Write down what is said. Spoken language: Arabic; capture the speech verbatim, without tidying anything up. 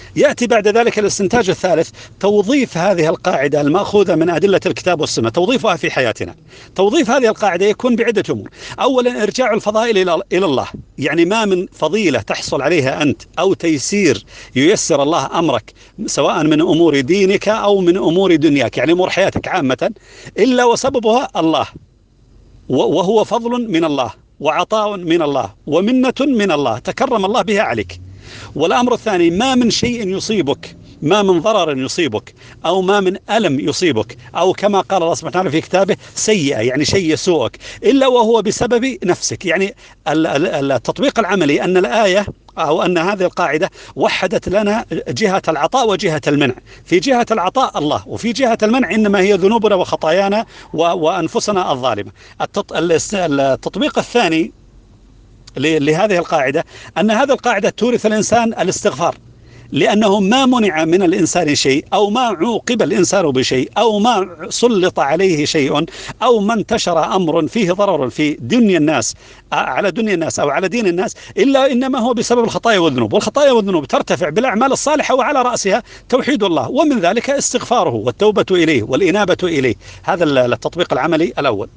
يأتي بعد ذلك الاستنتاج الثالث، توظيف هذه القاعدة المأخوذة من أدلة الكتاب والسنة، توظيفها في حياتنا. توظيف هذه القاعدة يكون بعدة أمور. أولا، إرجاع الفضائل إلى الله، يعني ما من فضيلة تحصل عليها أنت أو تيسير ييسر الله أمرك سواء من أمور دينك أو من أمور دنياك، يعني أمور حياتك عامة، إلا وسببها الله، وهو فضل من الله وعطاء من الله ومنة من الله تكرم الله بها عليك. والأمر الثاني، ما من شيء يصيبك، ما من ضرر يصيبك أو ما من ألم يصيبك، أو كما قال الله سبحانه وتعالى في كتابه سيئة، يعني شيء يسوءك، إلا وهو بسبب نفسك. يعني التطبيق العملي أن الآية أو أن هذه القاعدة وحدت لنا جهة العطاء وجهة المنع. في جهة العطاء الله، وفي جهة المنع إنما هي ذنوبنا وخطايانا وأنفسنا الظالمة. التطبيق الثاني لهذه القاعدة أن هذه القاعدة تورث الإنسان الاستغفار، لأنه ما منع من الإنسان شيء أو ما عوقب الإنسان بشيء أو ما سلط عليه شيء أو ما انتشر أمر فيه ضرر في دنيا الناس على دنيا الناس أو على دين الناس، إلا إنما هو بسبب الخطايا والذنوب. والخطايا والذنوب ترتفع بالأعمال الصالحة، وعلى رأسها توحيد الله، ومن ذلك استغفاره والتوبة إليه والإنابة إليه. هذا التطبيق العملي الأول.